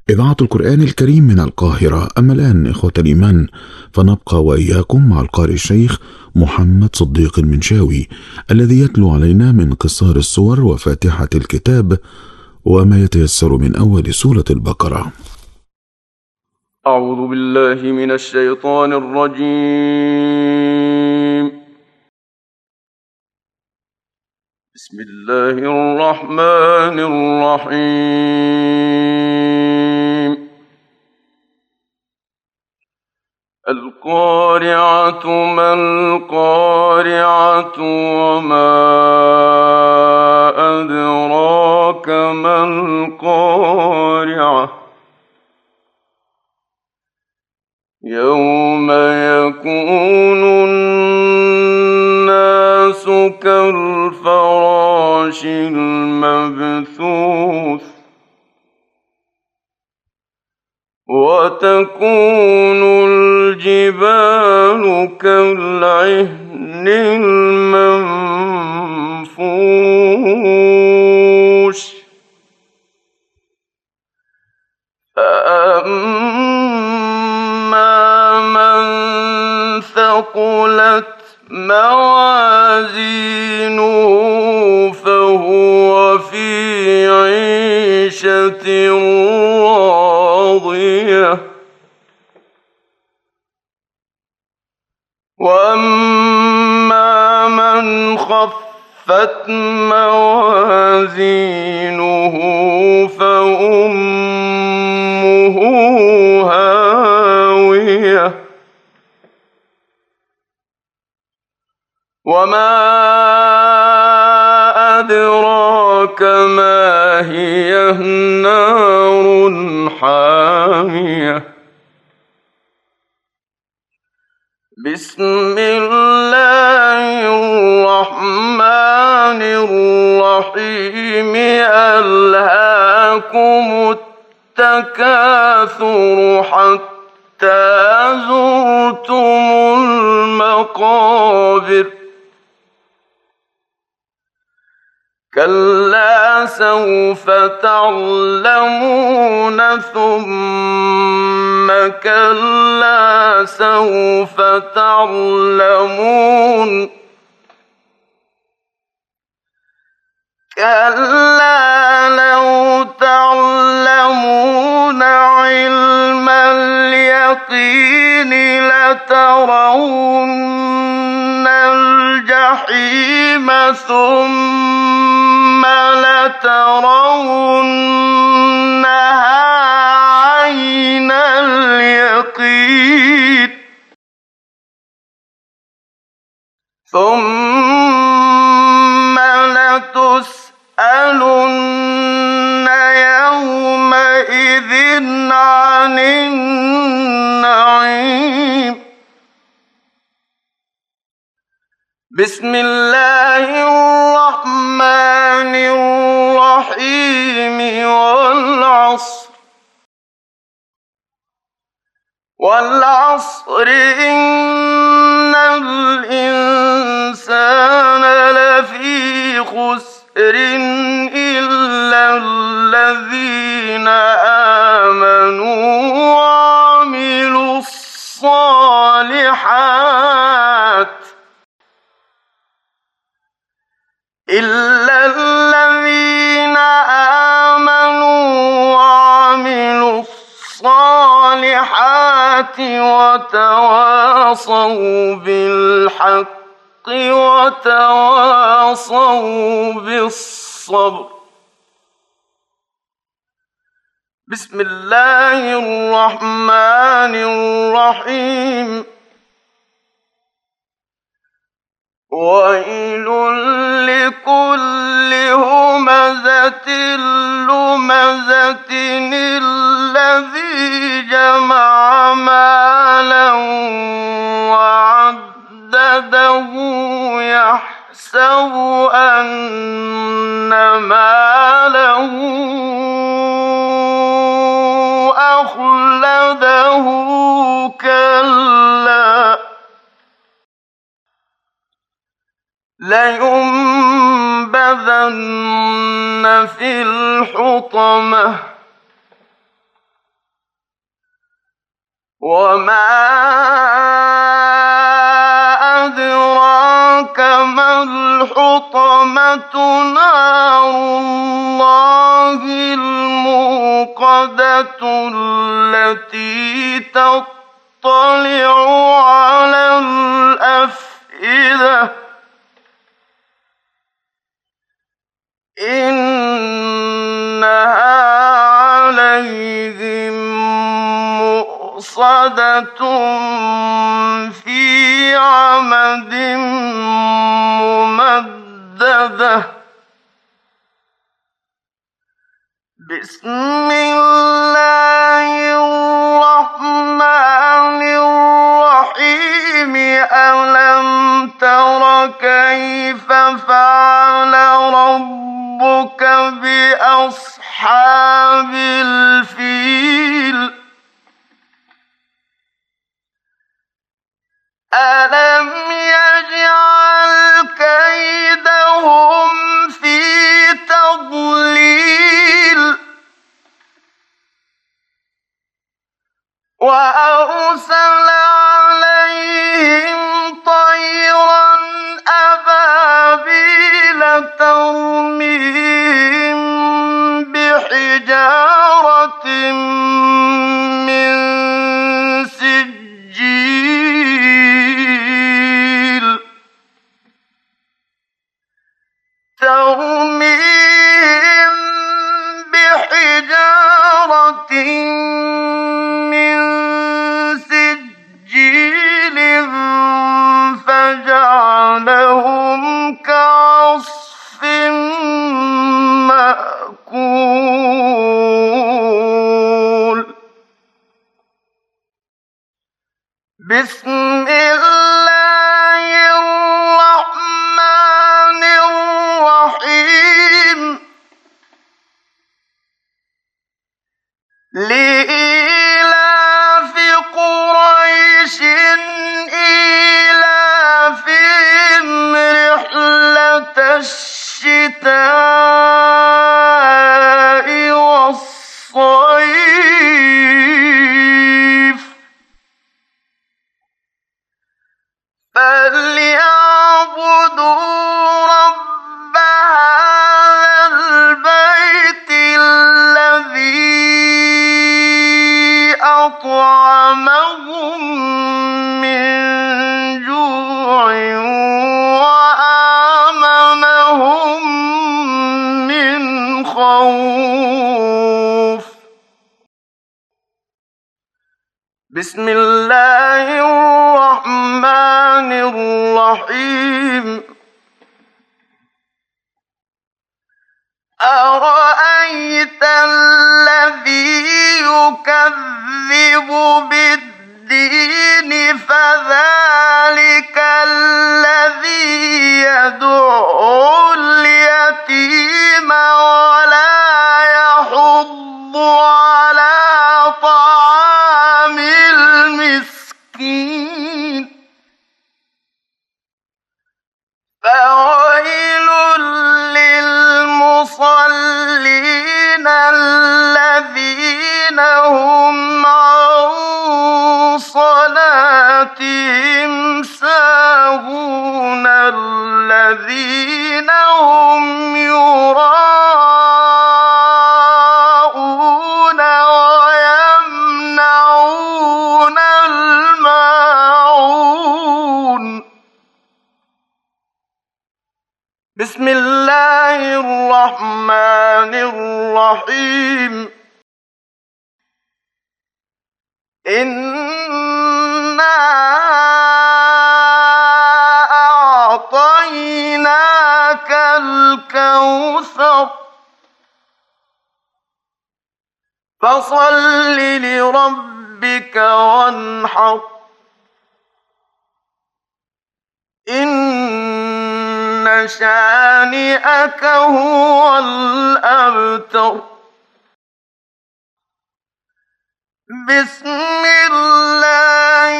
إذاعة القرآن الكريم من القاهرة. أما الآن إخوة الإيمان، فنبقى وإياكم مع القارئ الشيخ محمد صديق المنشاوي الذي يتلو علينا من قصار السور وفاتحة الكتاب وما يتيسر من أول سورة البقرة. أعوذ بالله من الشيطان الرجيم. بسم الله الرحمن الرحيم. القارعة ما القارعة وما أدراك ما القارعة يوم يكون الناس كالفراش المبثوث وتكون الجبال كالعهن المنفوش فأما من ثقلت موازينه فهو في عيشة راضية وأما من خفت موازينه فأمه هاوية وما أدراك ما هي نار حامية. بسم الله الرحمن الرحيم. ألهاكم التكاثر حتى زرتم المقابر كلا سوف تعلمون ثم كلا سوف تعلمون كلا لو تعلمون علم اليقين لترون الجحيم ثم لترونها عين اليقين ثم لتسألن يومئذ عن النعيم. بسم الله الرحمن الرحيم. والعصر إن الإنسان لفي خسر إلا الذين آمنوا وعملوا الصالحات وتواصوا بالحق وتواصوا بالصبر. بسم الله الرحمن الرحيم. ويل لكل همزة لمزة الذي جمع مالا وعدده يحسب أن ماله أخلده كلا لينبذن في الحطمة وما أدراك ما الحطمة نار الله الموقدة التي تطلع على الأفئدة إنها عليهم مؤصدة في عمد ممددة بسم الله الرحمن الرحيم ألم تر كيف فعل ربك بأصحاب الفيل ألم يجعل كيدهم في تضليل وأرسل عليهم طيرا أبابيل ترميهم بحجارة من سجيل فجعلهم كعصف مأكول بسم الله الرحمن الرحيم لإيلاف قريش إيلافهم رحلة الشتاء والصيف فليعبدوا رب هذا البيت الذي أطعمهم من جوع وآمنهم من خوف بسم الله الرحمن الرحيم أرأيت الذي يكذب بالدين فذلك الذي يدعو اليتيم ولا يحض على طعام المسكين فويل للمصلين الذين هم عن صلاتهم ساهون الذين هم يراءون ويمنعون الماعون بسم الله الرحمن الرحيم إنا أعطيناك الكوثر فصل لربك وانحر إن شانئك هو الأبتر بسم الله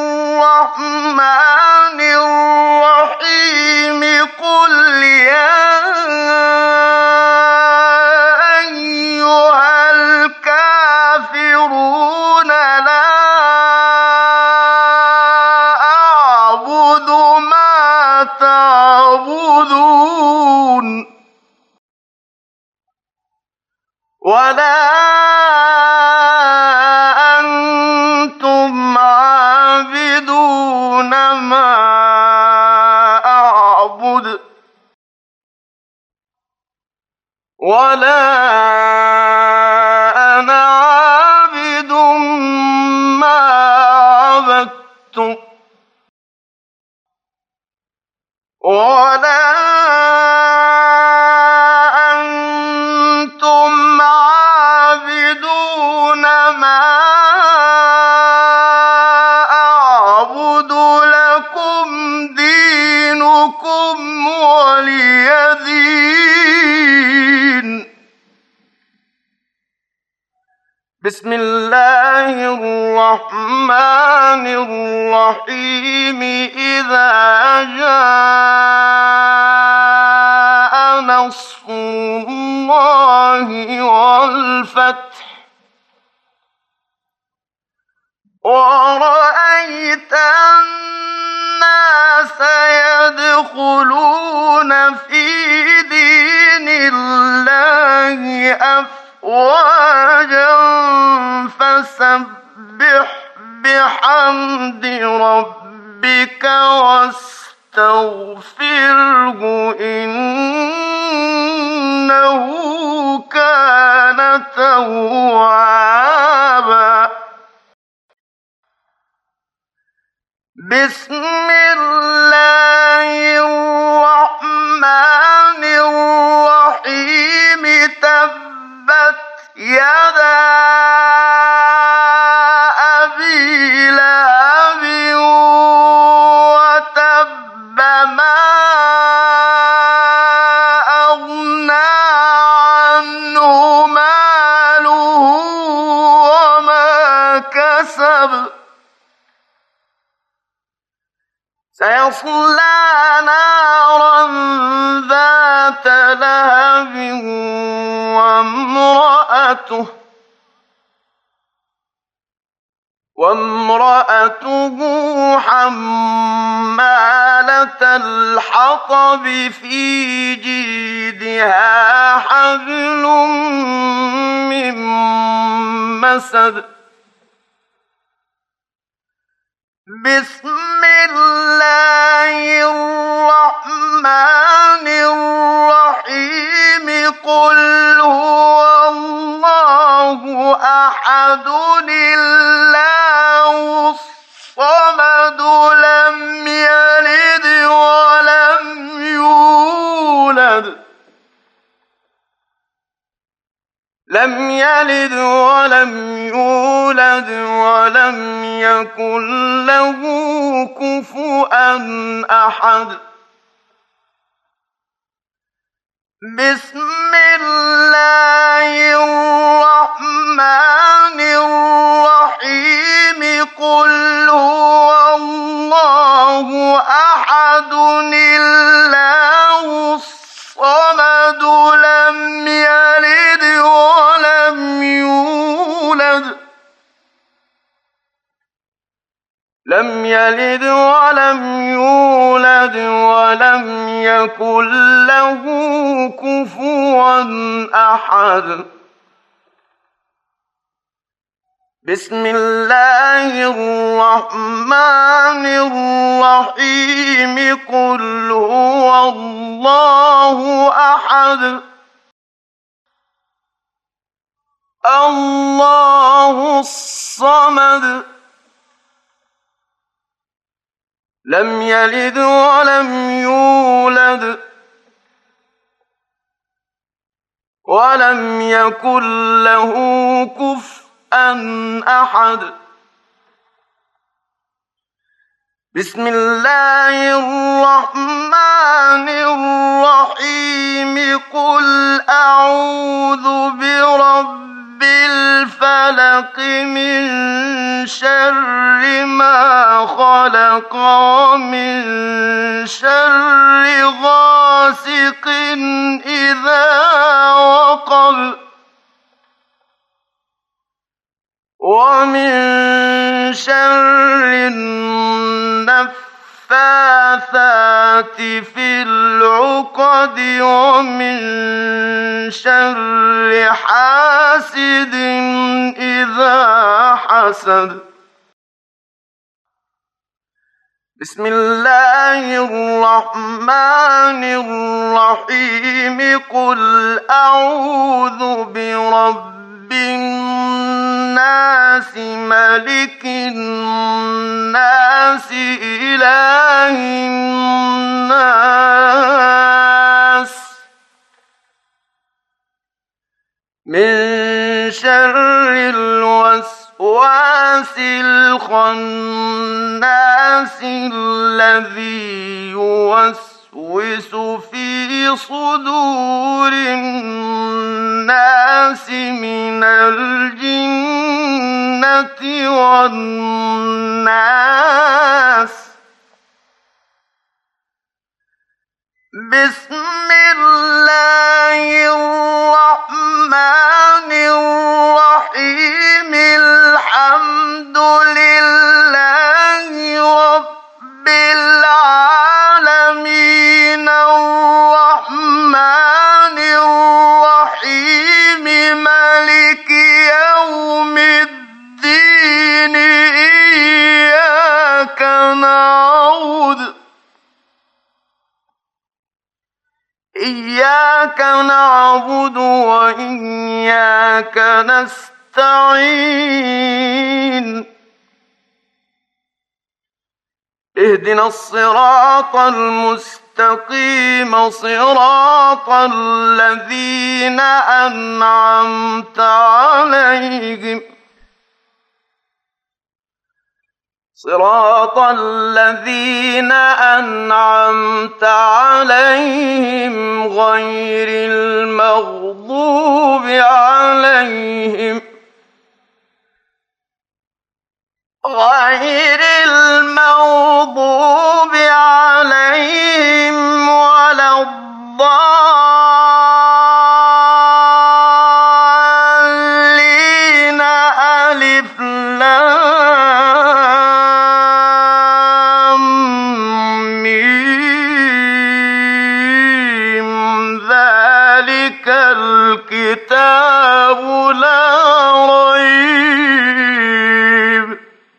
الرحمن الرحيم قل يا أيها الكافرون لا ولا أنا عابد ما عبدتم ولا أنتم عابدون ما أعبد لكم دينكم ولي دين. بسم الله الرحمن الرحيم. إذا جاء نصر الله والفتح ورأيت الناس يدخلون في دين الله أفواجا فسبح بحمد ربك واستغفره إنه كان توابا. بسم الله الرحمن الرحيم. تبت يدا أبي لهب وتب ما أغنى عنه ماله وما كسب. سيصلى نارا ذات لهب وامرأته حمالة الحطب في جيدها حبل من مسد. بسم الله الرحمن الرحيم. قل هو الله أحد الله الصمد لم يلد ولم يولد ولم يكن له كفوا أحد. بسم الله الرحمن الرحيم. قل هو الله أحد الله الصمد لم يلد ولم يولد ولم يكن له كفوا أحد. بسم الله الرحمن الرحيم. قل هو الله أحد الله الصمد لم يلد ولم يولد ولم يكن له كفوا أحد. بسم الله الرحمن الرحيم. قل أعوذ برب الفلق من شر ما خلق ومن شر غاسق إذا وقب ومن شر النفاثات في العقد ومن شر حاسد إذا حسد. بسم الله الرحمن الرحيم قل أعوذ برب الناس ملك الناس إله الناس من شر الوسواس الخناس الذي يوسوس في صدور الناس من الجنة والناس بسم الله الرحمن الرحيم الحمد لله رب العالمين الرحمن الرحيم مالك يوم الدين إياك نعبد وإياك نستعين اهدنا الصراط المستقيم صراط الذين أنعمت عليهم صراط الذين أنعمت عليهم غير المغضوب عليهم ولا الضالين ألف لام ميم ذلك الكتاب لا ريب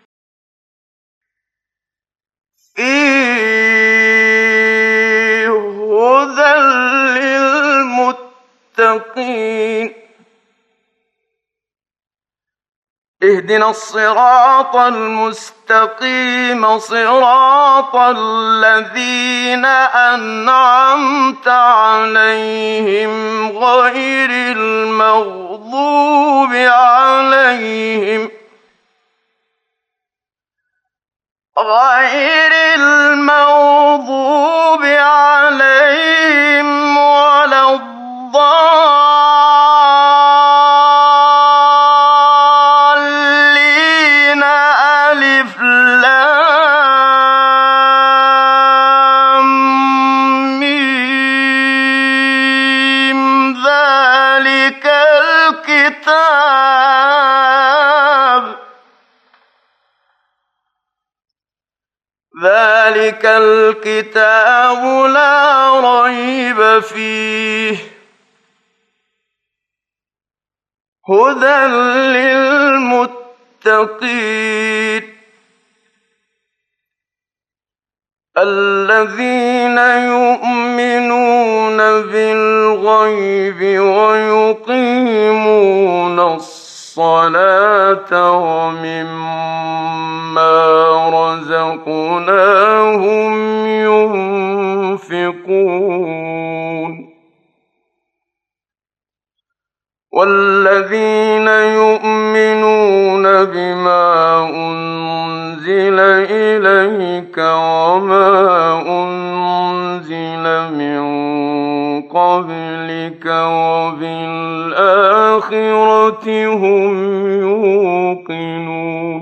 فيه هدى للمتقين اهدنا الصراط المستقيم صراط الذين أنعمت عليهم غير المغضوب عليهم ولا الضالين ألف لام ميم ذلك الكتاب لا ريب فيه هدى للمتقين الذين يؤمنون بالغيب ويقيمون الصلاة ومما رزقناهم ينفقون والذين يؤمنون بما أنزل إليك وما أنزل من قبلك وبالآخرة هم يوقنون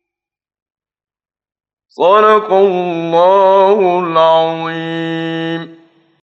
صدق الله العظيم.